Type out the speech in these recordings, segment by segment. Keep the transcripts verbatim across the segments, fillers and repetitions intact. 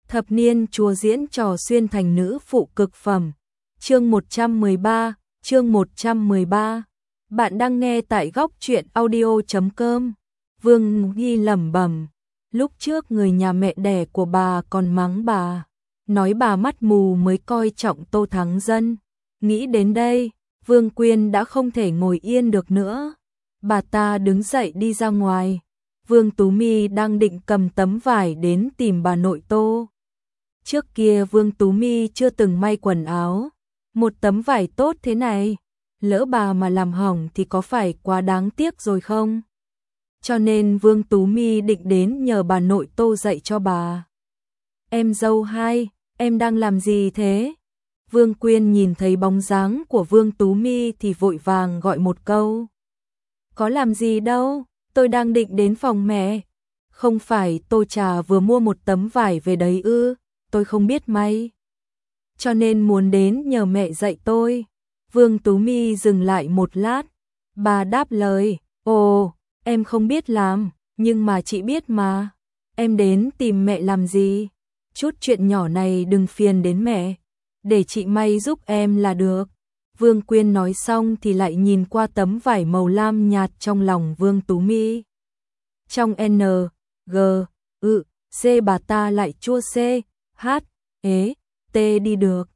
Thập niên chùa diễn trò xuyên thành nữ phụ cực phẩm. Chương một trăm mười ba, chương một trăm mười ba. Bạn đang nghe tại góc truyện audio chấm com. Vương Nhi lẩm bẩm, lúc trước người nhà mẹ đẻ của bà còn mắng bà, nói bà mắt mù mới coi trọng Tô Thắng Dân. Nghĩ đến đây, Vương Quyên đã không thể ngồi yên được nữa. Bà ta đứng dậy đi ra ngoài. Vương Tú My đang định cầm tấm vải đến tìm bà nội Tô. Trước kia Vương Tú My chưa từng may quần áo. Một tấm vải tốt thế này, lỡ bà mà làm hỏng thì có phải quá đáng tiếc rồi không? Cho nên Vương Tú My định đến nhờ bà nội Tô dạy cho bà. Em dâu hai, em đang làm gì thế? Vương Quyên nhìn thấy bóng dáng của Vương Tú My thì vội vàng gọi một câu. Có làm gì đâu, tôi đang định đến phòng mẹ. Không phải Tô Trà vừa mua một tấm vải về đấy ư, tôi không biết may. Cho nên muốn đến nhờ mẹ dạy tôi. Vương Tú My dừng lại một lát. Bà đáp lời, ồ, em không biết làm, nhưng mà chị biết mà. Em đến tìm mẹ làm gì? Chút chuyện nhỏ này đừng phiền đến mẹ. Để chị may giúp em là được. Vương Quyên nói xong thì lại nhìn qua tấm vải màu lam nhạt trong lòng Vương Tú My. Trong N, G, ự, C bà ta lại chua C, H, ế, T đi được.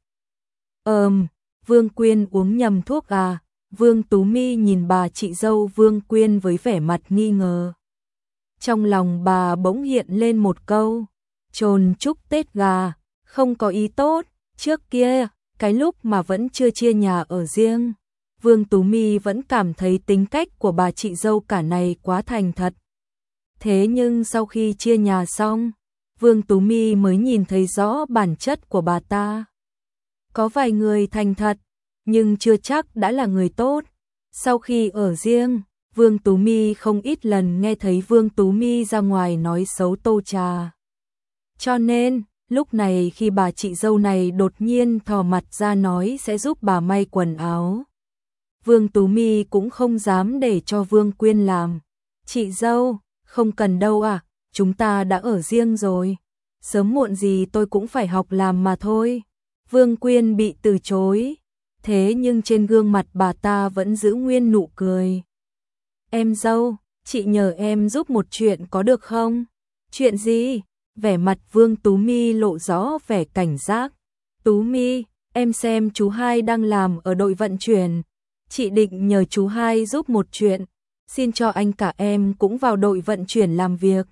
Ờm, Vương Quyên uống nhầm thuốc à? Vương Tú My nhìn bà chị dâu Vương Quyên với vẻ mặt nghi ngờ. Trong lòng bà bỗng hiện lên một câu, trồn chúc Tết gà, không có ý tốt. Trước kia, cái lúc mà vẫn chưa chia nhà ở riêng, Vương Tú My vẫn cảm thấy tính cách của bà chị dâu cả này quá thành thật. Thế nhưng sau khi chia nhà xong, Vương Tú My mới nhìn thấy rõ bản chất của bà ta. Có vài người thành thật, nhưng chưa chắc đã là người tốt. Sau khi ở riêng, Vương Tú My không ít lần nghe thấy Vương Tú My ra ngoài nói xấu Tô Trà. Cho nên, lúc này khi bà chị dâu này đột nhiên thò mặt ra nói sẽ giúp bà may quần áo, Vương Tú My cũng không dám để cho Vương Quyên làm. Chị dâu, không cần đâu à, chúng ta đã ở riêng rồi. Sớm muộn gì tôi cũng phải học làm mà thôi. Vương Quyên bị từ chối, thế nhưng trên gương mặt bà ta vẫn giữ nguyên nụ cười. Em dâu, chị nhờ em giúp một chuyện có được không? Chuyện gì? Vẻ mặt Vương Tú My lộ rõ vẻ cảnh giác. Tú My, em xem chú hai đang làm ở đội vận chuyển. Chị định nhờ chú hai giúp một chuyện. Xin cho anh cả em cũng vào đội vận chuyển làm việc.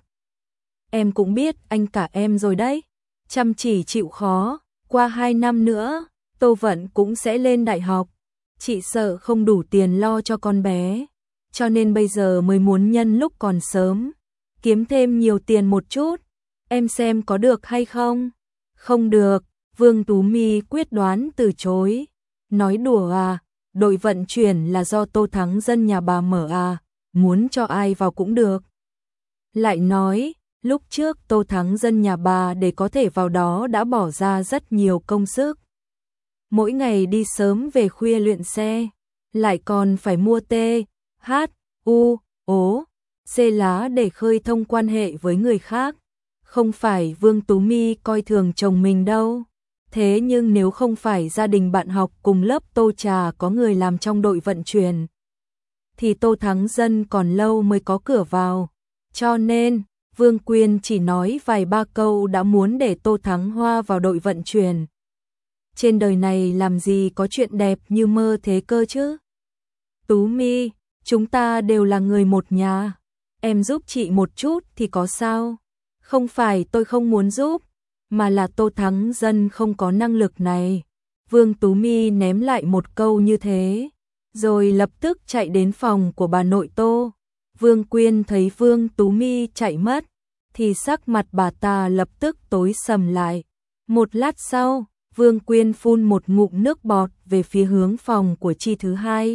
Em cũng biết anh cả em rồi đấy. Chăm chỉ chịu khó, qua hai năm nữa, Tô Vận cũng sẽ lên đại học. Chị sợ không đủ tiền lo cho con bé. Cho nên bây giờ mới muốn nhân lúc còn sớm, kiếm thêm nhiều tiền một chút. Em xem có được hay không? Không được, Vương Tú My quyết đoán từ chối. Nói đùa à, đội vận chuyển là do Tô Thắng Dân nhà bà mở à, muốn cho ai vào cũng được. Lại nói, lúc trước Tô Thắng Dân nhà bà để có thể vào đó đã bỏ ra rất nhiều công sức. Mỗi ngày đi sớm về khuya luyện xe, lại còn phải mua T, H, U, ố, C lá để khơi thông quan hệ với người khác. Không phải Vương Tú My coi thường chồng mình đâu. Thế nhưng nếu không phải gia đình bạn học cùng lớp Tô Trà có người làm trong đội vận chuyển, thì Tô Thắng Dân còn lâu mới có cửa vào. Cho nên, Vương Quyên chỉ nói vài ba câu đã muốn để Tô Thắng Hoa vào đội vận chuyển. Trên đời này làm gì có chuyện đẹp như mơ thế cơ chứ? Tú My, chúng ta đều là người một nhà. Em giúp chị một chút thì có sao? Không phải tôi không muốn giúp, mà là Tô Thắng Dân không có năng lực này. Vương Tú My ném lại một câu như thế, rồi lập tức chạy đến phòng của bà nội Tô. Vương Quyên thấy Vương Tú My chạy mất, thì sắc mặt bà ta lập tức tối sầm lại. Một lát sau, Vương Quyên phun một ngụm nước bọt về phía hướng phòng của chị thứ hai,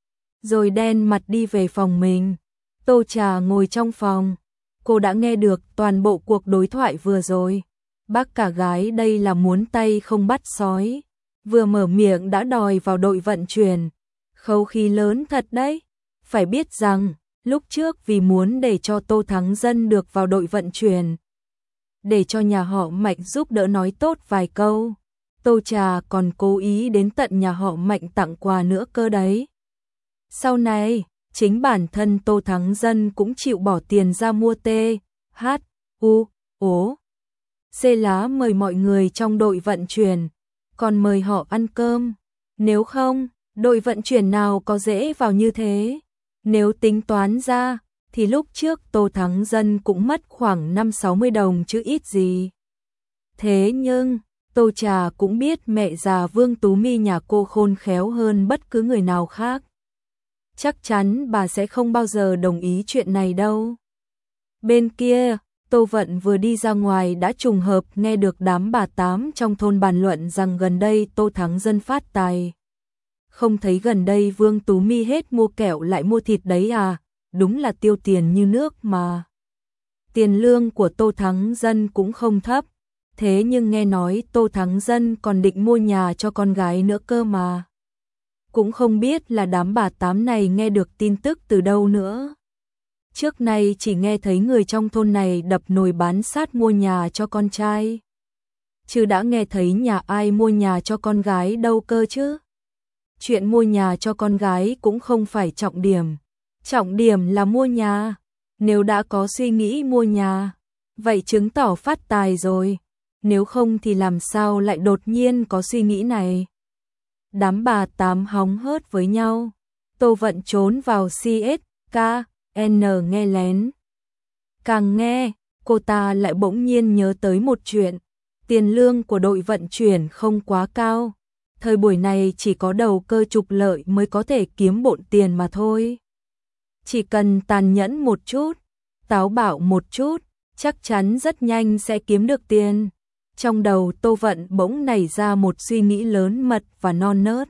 rồi đen mặt đi về phòng mình. Tô Trà ngồi trong phòng. Cô đã nghe được toàn bộ cuộc đối thoại vừa rồi. Bác cả gái đây là muốn tay không bắt sói. Vừa mở miệng đã đòi vào đội vận chuyển. Khẩu khí lớn thật đấy. Phải biết rằng, lúc trước vì muốn để cho Tô Thắng Dân được vào đội vận chuyển, để cho nhà họ Mạnh giúp đỡ nói tốt vài câu. Tô Trà còn cố ý đến tận nhà họ Mạnh tặng quà nữa cơ đấy. Sau này, chính bản thân Tô Thắng Dân cũng chịu bỏ tiền ra mua tê, hát, u, ố. Xê lá mời mọi người trong đội vận chuyển, còn mời họ ăn cơm. Nếu không, đội vận chuyển nào có dễ vào như thế. Nếu tính toán ra, thì lúc trước Tô Thắng Dân cũng mất khoảng năm sáu mươi đồng chứ ít gì. Thế nhưng, Tô Trà cũng biết mẹ già Vương Tú My nhà cô khôn khéo hơn bất cứ người nào khác. Chắc chắn bà sẽ không bao giờ đồng ý chuyện này đâu. Bên kia, Tô Vận vừa đi ra ngoài đã trùng hợp nghe được đám bà tám trong thôn bàn luận rằng gần đây Tô Thắng Dân phát tài. Không thấy gần đây Vương Tú My hết mua kẹo lại mua thịt đấy à, đúng là tiêu tiền như nước mà. Tiền lương của Tô Thắng Dân cũng không thấp, thế nhưng nghe nói Tô Thắng Dân còn định mua nhà cho con gái nữa cơ mà. Cũng không biết là đám bà tám này nghe được tin tức từ đâu nữa. Trước nay chỉ nghe thấy người trong thôn này đập nồi bán sát mua nhà cho con trai. Chứ đã nghe thấy nhà ai mua nhà cho con gái đâu cơ chứ. Chuyện mua nhà cho con gái cũng không phải trọng điểm. Trọng điểm là mua nhà. Nếu đã có suy nghĩ mua nhà, vậy chứng tỏ phát tài rồi. Nếu không thì làm sao lại đột nhiên có suy nghĩ này. Đám bà tám hóng hớt với nhau. Tô Vận trốn vào xê ét ca en nghe lén. Càng nghe, cô ta lại bỗng nhiên nhớ tới một chuyện. Tiền lương của đội vận chuyển không quá cao. Thời buổi này chỉ có đầu cơ trục lợi mới có thể kiếm bộn tiền mà thôi. Chỉ cần tàn nhẫn một chút, táo bạo một chút, chắc chắn rất nhanh sẽ kiếm được tiền. Trong đầu Tô Vận bỗng nảy ra một suy nghĩ lớn mật và non nớt.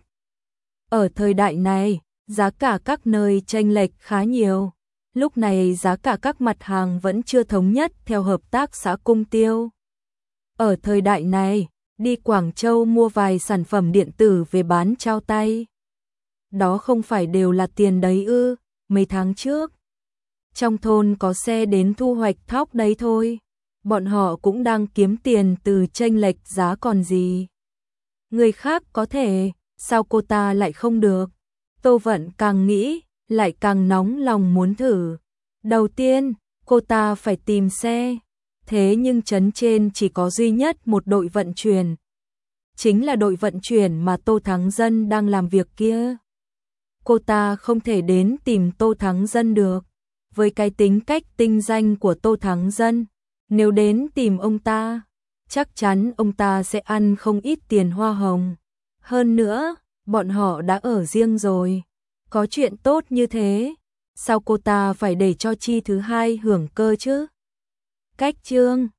Ở thời đại này, giá cả các nơi chênh lệch khá nhiều. Lúc này giá cả các mặt hàng vẫn chưa thống nhất theo hợp tác xã cung tiêu. Ở thời đại này, đi Quảng Châu mua vài sản phẩm điện tử về bán trao tay. Đó không phải đều là tiền đấy ư, mấy tháng trước. Trong thôn có xe đến thu hoạch thóc đấy thôi. Bọn họ cũng đang kiếm tiền từ chênh lệch giá còn gì. Người khác có thể, sao cô ta lại không được? Tô Vận càng nghĩ, lại càng nóng lòng muốn thử. Đầu tiên, cô ta phải tìm xe. Thế nhưng trấn trên chỉ có duy nhất một đội vận chuyển. Chính là đội vận chuyển mà Tô Thắng Dân đang làm việc kia. Cô ta không thể đến tìm Tô Thắng Dân được. Với cái tính cách tinh danh của Tô Thắng Dân, nếu đến tìm ông ta, chắc chắn ông ta sẽ ăn không ít tiền hoa hồng. Hơn nữa, bọn họ đã ở riêng rồi. Có chuyện tốt như thế, sao cô ta phải để cho chi thứ hai hưởng cơ chứ? Cách chương